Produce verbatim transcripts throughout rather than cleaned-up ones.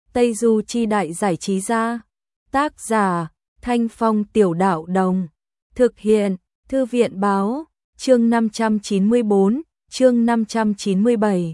Tây Du Chi Đại Giải Trí Gia. Tác giả Thanh Phong Tiểu Đạo Đồng. Thực hiện Thư viện Báo. Chương năm trăm chín mươi bốn, chương năm trăm chín mươi bảy.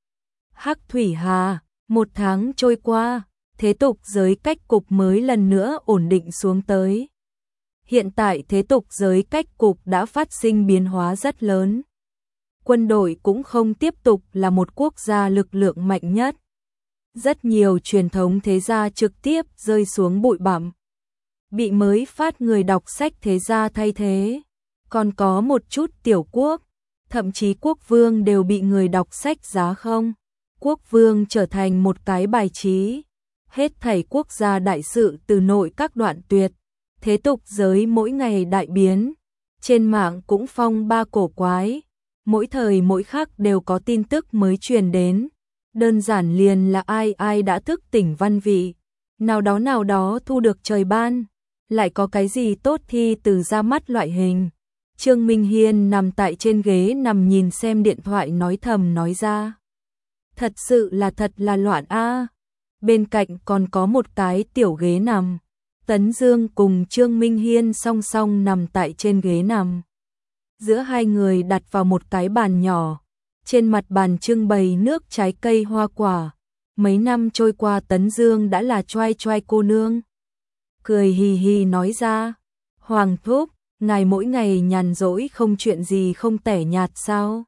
Hắc Thủy Hà. Một tháng trôi qua, thế tục giới cách cục mới lần nữa ổn định xuống tới. Hiện tại thế tục giới cách cục đã phát sinh biến hóa rất lớn. Quân đội cũng không tiếp tục là một quốc gia lực lượng mạnh nhất. Rất nhiều truyền thống thế gia trực tiếp rơi xuống bụi bặm, bị mới phát người đọc sách thế gia thay thế. Còn có một chút tiểu quốc, thậm chí quốc vương đều bị người đọc sách giá không. Quốc vương trở thành một cái bài trí. Hết thảy quốc gia đại sự từ nội các đoạn tuyệt. Thế tục giới mỗi ngày đại biến. Trên mạng cũng phong ba cổ quái. Mỗi thời mỗi khắc đều có tin tức mới truyền đến. Đơn giản liền là ai ai đã thức tỉnh văn vị. Nào đó nào đó thu được trời ban. Lại có cái gì tốt thi từ ra mắt loại hình. Trương Minh Hiên nằm tại trên ghế nằm nhìn xem điện thoại nói thầm nói ra. Thật sự là thật là loạn a. Bên cạnh còn có một cái tiểu ghế nằm. Tấn Dương cùng Trương Minh Hiên song song nằm tại trên ghế nằm. Giữa hai người đặt vào một cái bàn nhỏ. Trên mặt bàn trưng bày nước trái cây hoa quả. Mấy năm trôi qua Tấn Dương đã là choai choai cô nương. Cười hì hì nói ra. Hoàng thúc, ngài mỗi ngày nhàn rỗi không chuyện gì không tẻ nhạt sao?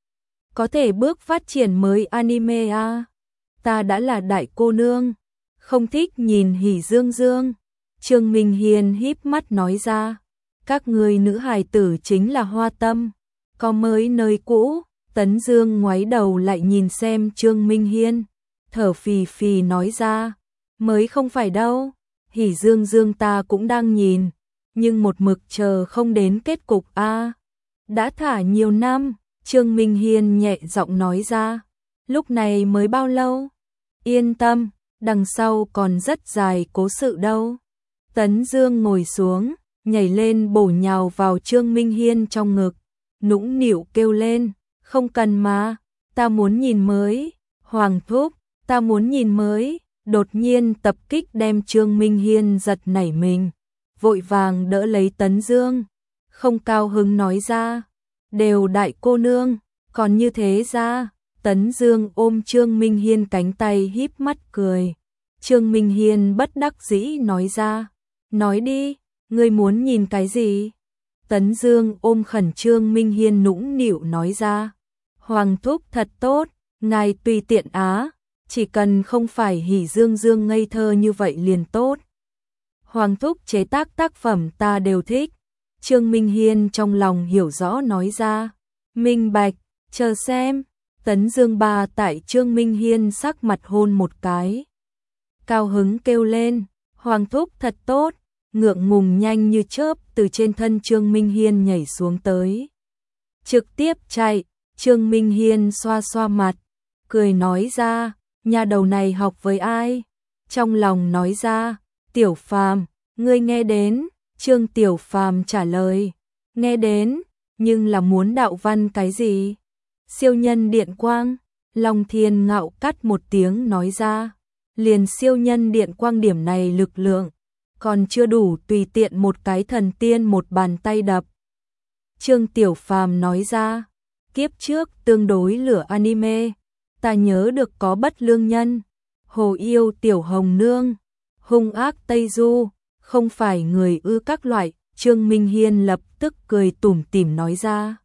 Có thể bước phát triển mới anime à? Ta đã là đại cô nương, không thích nhìn hỉ dương dương. Trương Minh Hiên híp mắt nói ra. Các người nữ hài tử chính là hoa tâm, có mới nơi cũ. Tấn Dương ngoái đầu lại nhìn xem Trương Minh Hiên, thở phì phì nói ra. Mới không phải đâu, hỉ dương dương ta cũng đang nhìn, nhưng một mực chờ không đến kết cục a. À. Đã thả nhiều năm, Trương Minh Hiên nhẹ giọng nói ra. Lúc này mới bao lâu? Yên tâm, đằng sau còn rất dài cố sự đâu. Tấn Dương ngồi xuống, nhảy lên bổ nhào vào Trương Minh Hiên trong ngực, nũng nịu kêu lên. Không cần mà, ta muốn nhìn mới. Hoàng thúc, ta muốn nhìn mới. Đột nhiên tập kích đem Trương Minh Hiên giật nảy mình, vội vàng đỡ lấy Tấn Dương, không cao hứng nói ra. Đều đại cô nương, còn như thế ra. Tấn Dương ôm Trương Minh Hiên cánh tay híp mắt cười. Trương Minh Hiên bất đắc dĩ nói ra. Nói đi, ngươi muốn nhìn cái gì? Tấn Dương ôm khẩn Trương Minh Hiên nũng nịu nói ra. Hoàng thúc thật tốt, ngài tùy tiện á, chỉ cần không phải hỉ dương dương ngây thơ như vậy liền tốt. Hoàng thúc chế tác tác phẩm ta đều thích. Trương Minh Hiên trong lòng hiểu rõ nói ra. Minh bạch, chờ xem. Tấn Dương ba tại Trương Minh Hiên sắc mặt hôn một cái. Cao hứng kêu lên. Hoàng thúc thật tốt. Ngượng ngùng nhanh như chớp từ trên thân Trương Minh Hiên nhảy xuống tới. Trực tiếp chạy. Trương Minh Hiên xoa xoa mặt, cười nói ra. Nhà đầu này học với ai? Trong lòng nói ra. Tiểu Phàm, ngươi nghe đến? Trương Tiểu Phàm trả lời. Nghe đến, nhưng là muốn đạo văn cái gì? Siêu nhân điện quang. Long Thiên ngạo cắt một tiếng nói ra. Liền siêu nhân điện quang điểm này lực lượng, còn chưa đủ tùy tiện một cái thần tiên một bàn tay đập. Trương Tiểu Phàm nói ra. Kiếp trước tương đối lửa anime, ta nhớ được có Bất Lương Nhân, Hồ Yêu Tiểu Hồng Nương, Hung Ác Tây Du, không phải người ư các loại. Trương Minh Hiên lập tức cười tủm tỉm nói ra.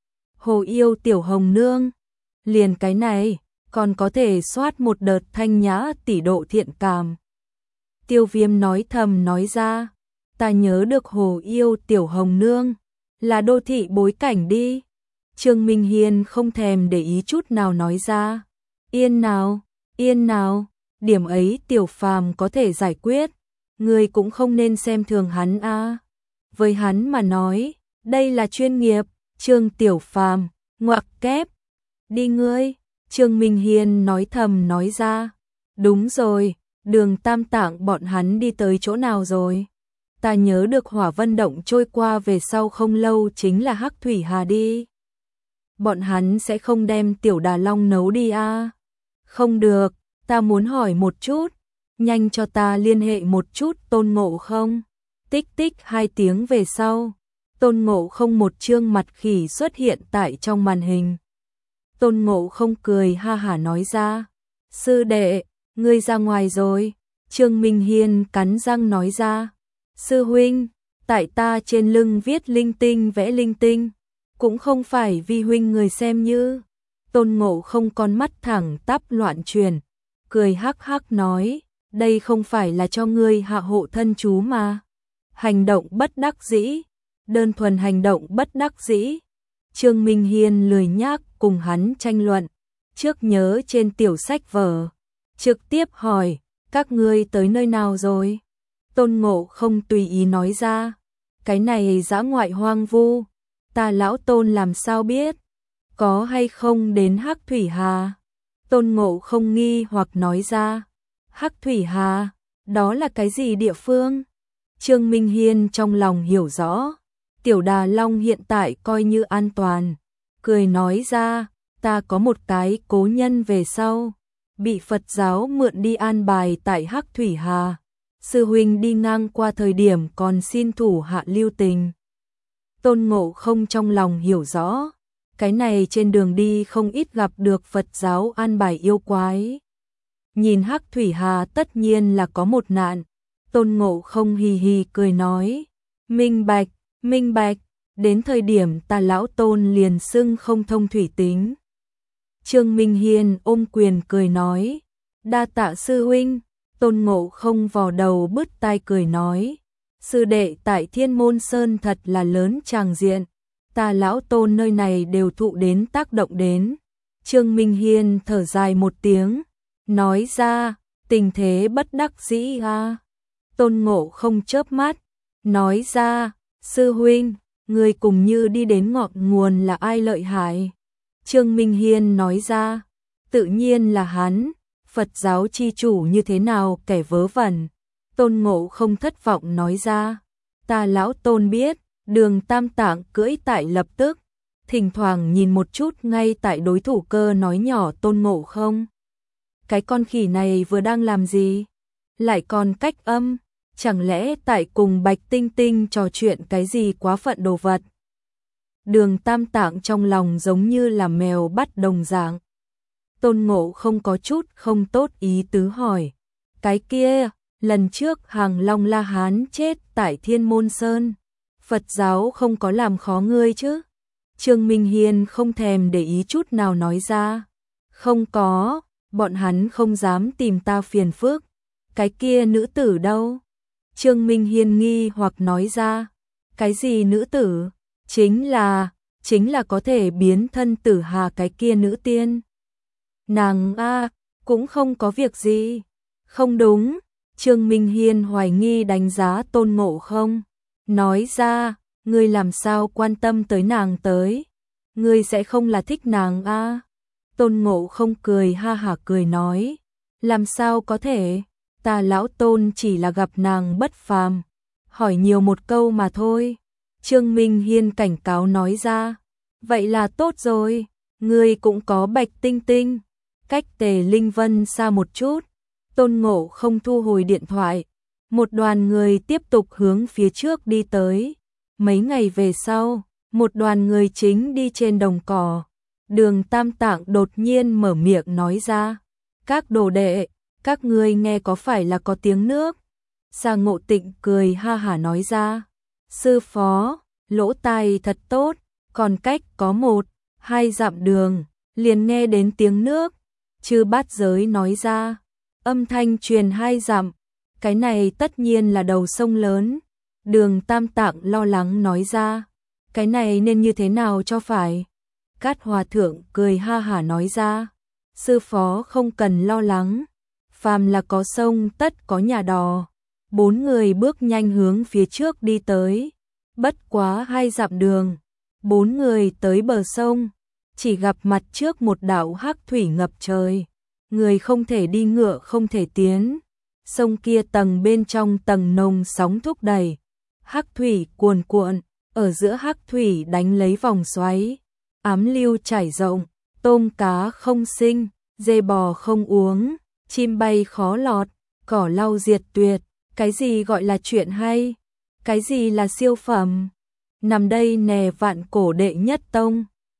Hồ Yêu Tiểu Hồng Nương, liền cái này, còn có thể soát một đợt thanh nhã tỷ độ thiện cảm. Tiêu Viêm nói thầm nói ra. Ta nhớ được Hồ Yêu Tiểu Hồng Nương, là đô thị bối cảnh đi. Trương Minh Hiên không thèm để ý chút nào nói ra. Yên nào, yên nào, điểm ấy Tiểu Phàm có thể giải quyết. Người cũng không nên xem thường hắn a. À. Với hắn mà nói, đây là chuyên nghiệp. Trương Tiểu Phàm, ngoặc kép. Đi ngươi, Trương Minh Hiên nói thầm nói ra. Đúng rồi, Đường Tam Tạng bọn hắn đi tới chỗ nào rồi? Ta nhớ được Hỏa Vân Động trôi qua về sau không lâu chính là Hắc Thủy Hà đi. Bọn hắn sẽ không đem Tiểu Đà Long nấu đi à? Không được, ta muốn hỏi một chút. nhanh cho ta liên hệ một chút Tôn Ngộ Không. Tích tích hai tiếng về sau, Tôn Ngộ Không một trương mặt khỉ xuất hiện tại trong màn hình. Tôn Ngộ Không cười ha hả nói ra, sư đệ, ngươi ra ngoài rồi. Trương Minh Hiên cắn răng nói ra, sư huynh, tại ta trên lưng viết linh tinh vẽ linh tinh, cũng không phải vì huynh người xem như. Tôn Ngộ Không con mắt thẳng tắp loạn chuyển, cười hắc hắc nói, đây không phải là cho ngươi hạ hộ thân chú mà. Hành động bất đắc dĩ, đơn thuần hành động bất đắc dĩ. Trương Minh Hiên lười nhác cùng hắn tranh luận, trước nhớ trên tiểu sách vở, trực tiếp hỏi, các ngươi tới nơi nào rồi? Tôn Ngộ Không tùy ý nói ra, cái này dã ngoại hoang vu, ta lão Tôn làm sao biết, có hay không đến Hắc Thủy Hà? Tôn Ngộ Không nghi hoặc nói ra, Hắc Thủy Hà, đó là cái gì địa phương? Trương Minh Hiên trong lòng hiểu rõ, Tiểu Đà Long hiện tại coi như an toàn, cười nói ra, ta có một cái cố nhân về sau, bị Phật giáo mượn đi an bài tại Hắc Thủy Hà. Sư huynh đi ngang qua thời điểm còn xin thủ hạ lưu tình. Tôn Ngộ Không trong lòng hiểu rõ, cái này trên đường đi không ít gặp được Phật giáo an bài yêu quái. Nhìn Hắc Thủy Hà tất nhiên là có một nạn. Tôn Ngộ Không hì hì cười nói, minh bạch, minh bạch, đến thời điểm ta lão Tôn liền xưng không thông thủy tính. Trương Minh Hiên ôm quyền cười nói, đa tạ sư huynh. Tôn Ngộ Không vò đầu bứt tai cười nói, sư đệ tại Thiên Môn Sơn thật là lớn tràng diện, ta lão Tôn nơi này đều thụ đến tác động đến. Trương Minh Hiên thở dài một tiếng, nói ra, tình thế bất đắc dĩ a. Tôn Ngộ Không chớp mắt, nói ra, sư huynh, người cùng như đi đến ngọn nguồn là ai lợi hại? Trương Minh Hiên nói ra, tự nhiên là hắn. Phật giáo chi chủ như thế nào kẻ vớ vẩn. Tôn Ngộ Không thất vọng nói ra, ta lão Tôn biết, Đường Tam Tạng cưỡi tại lập tức, thỉnh thoảng nhìn một chút ngay tại đối thủ cơ nói nhỏ Tôn Ngộ Không. Cái con khỉ này vừa đang làm gì? Lại còn cách âm, chẳng lẽ tại cùng Bạch Tinh Tinh trò chuyện cái gì quá phận đồ vật? Đường Tam Tạng trong lòng giống như là mèo bắt đồng dạng. Tôn Ngộ Không có chút không tốt ý tứ hỏi, cái kia, lần trước Hàng Long La Hán chết tại Thiên Môn Sơn, Phật giáo không có làm khó ngươi chứ? Trương Minh Hiên không thèm để ý chút nào nói ra, không có, bọn hắn không dám tìm ta phiền phức. Cái kia nữ tử đâu? Trương Minh Hiên nghi hoặc nói ra, cái gì nữ tử? Chính là, chính là có thể biến thân tử hà cái kia nữ tiên. Nàng a, cũng không có việc gì. Không đúng, Trương Minh Hiên hoài nghi đánh giá Tôn Ngộ Không, nói ra, ngươi làm sao quan tâm tới nàng tới? Ngươi sẽ không là thích nàng a? Tôn Ngộ Không cười ha hả cười nói, làm sao có thể, ta lão Tôn chỉ là gặp nàng bất phàm, hỏi nhiều một câu mà thôi. Trương Minh Hiên cảnh cáo nói ra, vậy là tốt rồi, ngươi cũng có Bạch Tinh Tinh. Cách Tề Linh Vân xa một chút, Tôn Ngộ Không thu hồi điện thoại, một đoàn người tiếp tục hướng phía trước đi tới. Mấy ngày về sau, một đoàn người chính đi trên đồng cỏ. Đường Tam Tạng đột nhiên mở miệng nói ra, các đồ đệ, các ngươi nghe có phải là có tiếng nước? Sa Ngộ Tịnh cười ha hả nói ra, sư phó, lỗ tai thật tốt, còn cách có một, hai dặm đường, liền nghe đến tiếng nước. Chư Bát Giới nói ra, âm thanh truyền hai dặm, cái này tất nhiên là đầu sông lớn. Đường Tam Tạng lo lắng nói ra, cái này nên như thế nào cho phải? Cát Hòa Thượng cười ha hả nói ra, sư phó không cần lo lắng, phàm là có sông tất có nhà đò. Bốn người bước nhanh hướng phía trước đi tới, bất quá hai dặm đường, bốn người tới bờ sông, chỉ gặp mặt trước một đạo hắc thủy ngập trời, người không thể đi ngựa không thể tiến. Sông kia tầng bên trong tầng nồng sóng thúc đẩy, hắc thủy cuồn cuộn, ở giữa hắc thủy đánh lấy vòng xoáy, ám lưu chảy rộng, tôm cá không sinh, dê bò không uống, chim bay khó lọt, cỏ lau diệt tuyệt, cái gì gọi là chuyện hay, cái gì là siêu phẩm. Nằm đây nè vạn cổ đệ nhất tông.